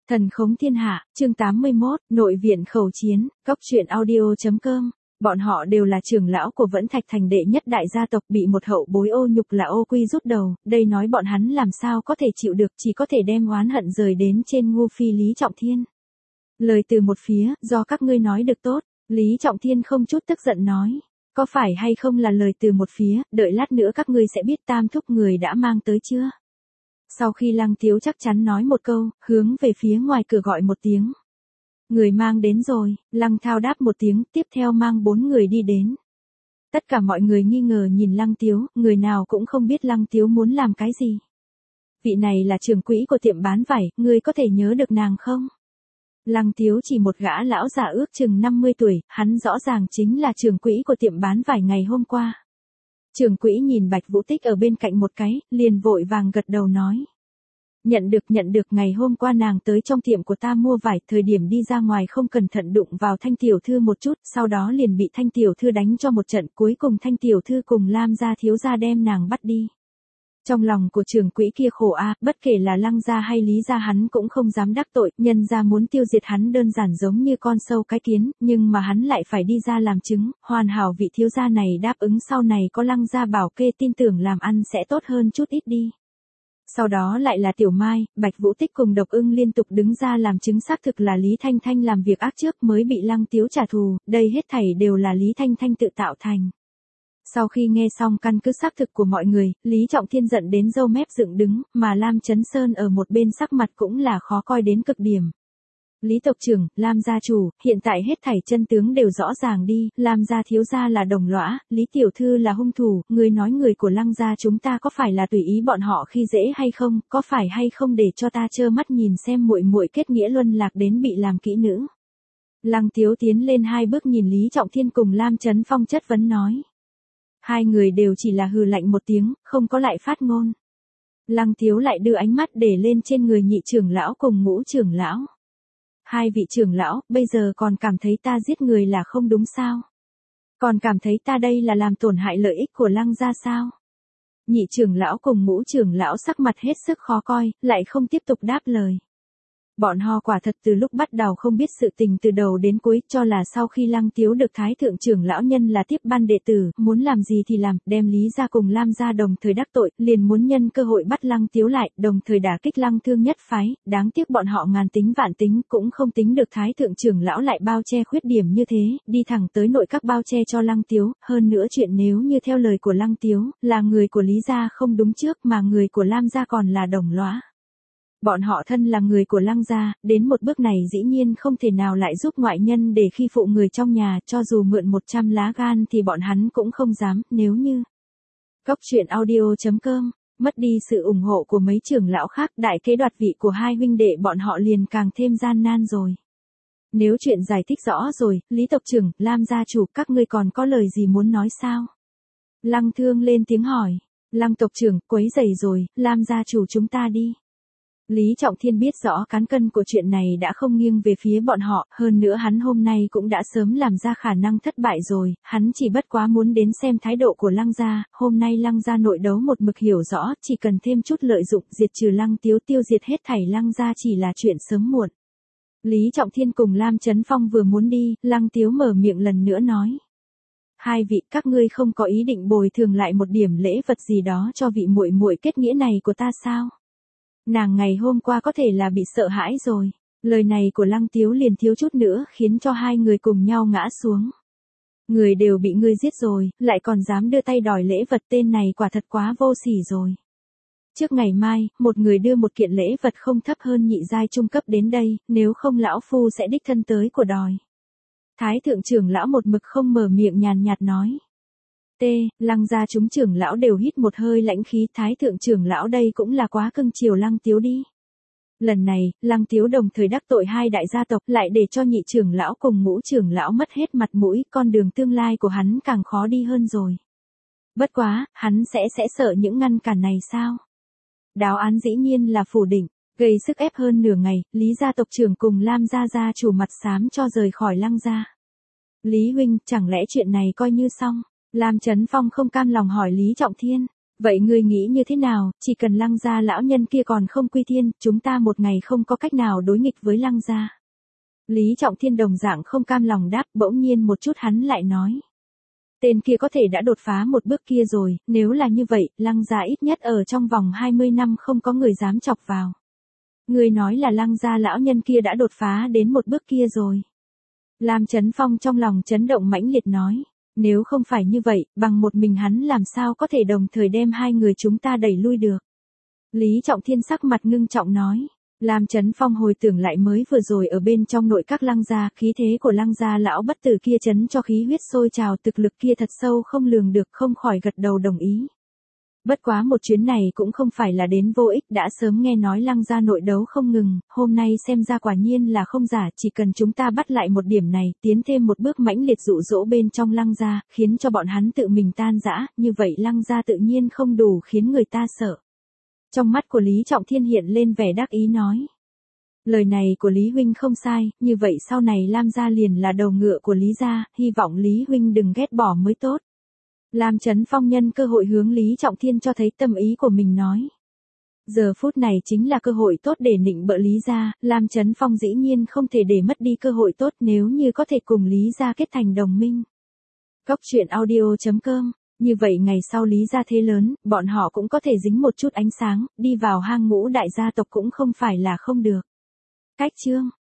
Thần khống thiên hạ, chương 81, nội viện khẩu chiến, cóc truyện audio.com. Bọn họ đều là trưởng lão của Vẫn Thạch Thành đệ nhất đại gia tộc, bị một hậu bối ô nhục là ô quy rút đầu, đây nói bọn hắn làm sao có thể chịu được, chỉ có thể đem oán hận rời đến trên ngu phi Lý Trọng Thiên. Lời từ một phía, do các ngươi nói được tốt, Lý Trọng Thiên không chút tức giận nói. Có phải hay không là lời từ một phía, đợi lát nữa các ngươi sẽ biết Tam thúc người đã mang tới chưa? Sau khi Lăng Tiếu chắc chắn nói một câu, hướng về phía ngoài cửa gọi một tiếng. Người mang đến rồi, Lăng Thao đáp một tiếng, tiếp theo mang 4 người đi đến. Tất cả mọi người nghi ngờ nhìn Lăng Tiếu, người nào cũng không biết Lăng Tiếu muốn làm cái gì. Vị này là trưởng quỹ của tiệm bán vải, ngươi có thể nhớ được nàng không? Lăng Tiếu chỉ một gã lão già ước chừng 50 tuổi, hắn rõ ràng chính là trưởng quỹ của tiệm bán vải ngày hôm qua. Trưởng quỹ nhìn Bạch Vũ Tích ở bên cạnh một cái, liền vội vàng gật đầu nói. Nhận được, ngày hôm qua nàng tới trong tiệm của ta mua vải, thời điểm đi ra ngoài không cẩn thận đụng vào Thanh tiểu thư một chút, sau đó liền bị Thanh tiểu thư đánh cho một trận, cuối cùng Thanh tiểu thư cùng Lam gia thiếu gia đem nàng bắt đi. Trong lòng của trưởng quỹ kia khổ a, bất kể là Lăng gia hay Lý gia hắn cũng không dám đắc tội, nhân gia muốn tiêu diệt hắn đơn giản giống như con sâu cái kiến, nhưng mà hắn lại phải đi ra làm chứng, hoàn hảo vị thiếu gia này đáp ứng sau này có Lăng gia bảo kê, tin tưởng làm ăn sẽ tốt hơn chút ít đi. Sau đó lại là Tiểu Mai, Bạch Vũ Tích cùng Độc Ưng liên tục đứng ra làm chứng xác thực là Lý Thanh Thanh làm việc ác trước mới bị Lăng Tiếu trả thù, đây hết thảy đều là Lý Thanh Thanh tự tạo thành. Sau khi nghe xong căn cứ xác thực của mọi người, Lý Trọng Thiên giận đến râu mép dựng đứng, mà Lam Chấn Sơn ở một bên sắc mặt cũng là khó coi đến cực điểm. Lý tộc trưởng, Lam gia chủ, hiện tại hết thảy chân tướng đều rõ ràng đi, Lam gia thiếu gia là đồng lõa, Lý tiểu thư là hung thủ, người nói người của Lăng gia chúng ta có phải là tùy ý bọn họ khi dễ hay không, có phải hay không để cho ta trơ mắt nhìn xem muội muội kết nghĩa luân lạc đến bị làm kỹ nữ. Lăng Tiếu tiến lên 2 bước nhìn Lý Trọng Thiên cùng Lam Chấn Phong chất vấn nói. Hai người đều chỉ là hừ lạnh một tiếng, không có lại phát ngôn. Lăng Tiếu lại đưa ánh mắt để lên trên người nhị trưởng lão cùng ngũ trưởng lão. Hai vị trưởng lão, bây giờ còn cảm thấy ta giết người là không đúng sao? Còn cảm thấy ta đây là làm tổn hại lợi ích của Lăng gia sao? Nhị trưởng lão cùng ngũ trưởng lão sắc mặt hết sức khó coi, lại không tiếp tục đáp lời. Bọn họ quả thật từ lúc bắt đầu không biết sự tình từ đầu đến cuối, cho là sau khi Lăng Tiếu được Thái thượng trưởng lão nhân là tiếp ban đệ tử, muốn làm gì thì làm, đem Lý gia cùng Lam gia đồng thời đắc tội, liền muốn nhân cơ hội bắt Lăng Tiếu lại, đồng thời đả kích Lăng Thương nhất phái, đáng tiếc bọn họ ngàn tính vạn tính, cũng không tính được Thái thượng trưởng lão lại bao che khuyết điểm như thế, đi thẳng tới nội các bao che cho Lăng Tiếu, hơn nữa chuyện nếu như theo lời của Lăng Tiếu, là người của Lý gia không đúng trước mà người của Lam gia còn là đồng lõa. Bọn họ thân là người của Lăng gia, đến một bước này dĩ nhiên không thể nào lại giúp ngoại nhân để khi phụ người trong nhà, cho dù mượn 100 lá gan thì bọn hắn cũng không dám, nếu như. Cóc truyện audio.com, mất đi sự ủng hộ của mấy trưởng lão khác, đại kế đoạt vị của hai huynh đệ bọn họ liền càng thêm gian nan rồi. Nếu chuyện giải thích rõ rồi, Lý tộc trưởng, Lam gia chủ, các ngươi còn có lời gì muốn nói sao? Lăng Thương lên tiếng hỏi, Lăng tộc trưởng, quấy rầy rồi, Lam gia chủ chúng ta đi. Lý Trọng Thiên biết rõ cán cân của chuyện này đã không nghiêng về phía bọn họ, hơn nữa hắn hôm nay cũng đã sớm làm ra khả năng thất bại rồi, hắn chỉ bất quá muốn đến xem thái độ của Lăng gia, hôm nay Lăng gia nội đấu một mực hiểu rõ, chỉ cần thêm chút lợi dụng diệt trừ Lăng Tiếu, tiêu diệt hết thảy Lăng gia chỉ là chuyện sớm muộn. Lý Trọng Thiên cùng Lam Chấn Phong vừa muốn đi, Lăng Tiếu mở miệng lần nữa nói. Hai vị, các ngươi không có ý định bồi thường lại một điểm lễ vật gì đó cho vị muội muội kết nghĩa này của ta sao? Nàng ngày hôm qua có thể là bị sợ hãi rồi. Lời này của Lăng Tiếu liền thiếu chút nữa khiến cho hai người cùng nhau ngã xuống. Người đều bị ngươi giết rồi, lại còn dám đưa tay đòi lễ vật, tên này quả thật quá vô sỉ rồi. Trước ngày mai, một người đưa một kiện lễ vật không thấp hơn nhị giai trung cấp đến đây, nếu không lão phu sẽ đích thân tới của đòi. Thái thượng trưởng lão một mực không mở miệng, nhàn nhạt nói. Lăng gia chúng trưởng lão đều hít một hơi lãnh khí, Thái thượng trưởng lão đây cũng là quá cưng chiều Lăng Tiếu đi. Lần này, Lăng Tiếu đồng thời đắc tội hai đại gia tộc, lại để cho nhị trưởng lão cùng ngũ trưởng lão mất hết mặt mũi, con đường tương lai của hắn càng khó đi hơn rồi. Bất quá, hắn sẽ sợ những ngăn cản này sao? Đáo án dĩ nhiên là phủ định, gây sức ép hơn nửa ngày, Lý gia tộc trưởng cùng Lam gia gia chủ mặt xám cho rời khỏi Lăng gia. Lý huynh, chẳng lẽ chuyện này coi như xong? Lam Chấn Phong không cam lòng hỏi Lý Trọng Thiên. Vậy ngươi nghĩ như thế nào, chỉ cần Lăng gia lão nhân kia còn không quy thiên, chúng ta một ngày không có cách nào đối nghịch với Lăng gia. Lý Trọng Thiên đồng dạng không cam lòng đáp, bỗng nhiên một chút hắn lại nói. Tên kia có thể đã đột phá một bước kia rồi, nếu là như vậy, Lăng gia ít nhất ở trong vòng 20 năm không có người dám chọc vào. Ngươi nói là Lăng gia lão nhân kia đã đột phá đến một bước kia rồi. Lam Chấn Phong trong lòng chấn động mãnh liệt nói. Nếu không phải như vậy, bằng một mình hắn làm sao có thể đồng thời đem hai người chúng ta đẩy lui được. Lý Trọng Thiên sắc mặt ngưng trọng nói. Lam Chấn Phong hồi tưởng lại mới vừa rồi ở bên trong nội các Lăng gia, khí thế của Lăng gia lão bất tử kia chấn cho khí huyết sôi trào, thực lực kia thật sâu không lường được, không khỏi gật đầu đồng ý. Bất quá một chuyến này cũng không phải là đến vô ích, đã sớm nghe nói Lăng gia nội đấu không ngừng, hôm nay xem ra quả nhiên là không giả, chỉ cần chúng ta bắt lại một điểm này, tiến thêm một bước mãnh liệt dụ dỗ bên trong Lăng gia, khiến cho bọn hắn tự mình tan rã, như vậy Lăng gia tự nhiên không đủ khiến người ta sợ. Trong mắt của Lý Trọng Thiên hiện lên vẻ đắc ý nói. Lời này của Lý Huynh không sai, như vậy sau này Lam gia liền là đầu ngựa của Lý gia, hy vọng Lý Huynh đừng ghét bỏ mới tốt. Lam Chấn Phong nhân cơ hội hướng Lý Trọng Thiên cho thấy tâm ý của mình nói. Giờ phút này chính là cơ hội tốt để nịnh bợ Lý gia, Lam Chấn Phong dĩ nhiên không thể để mất đi cơ hội tốt nếu như có thể cùng Lý gia kết thành đồng minh. Cóc truyện audio.com. Như vậy ngày sau Lý gia thế lớn, bọn họ cũng có thể dính một chút ánh sáng, đi vào hang ngũ đại gia tộc cũng không phải là không được. Cách chương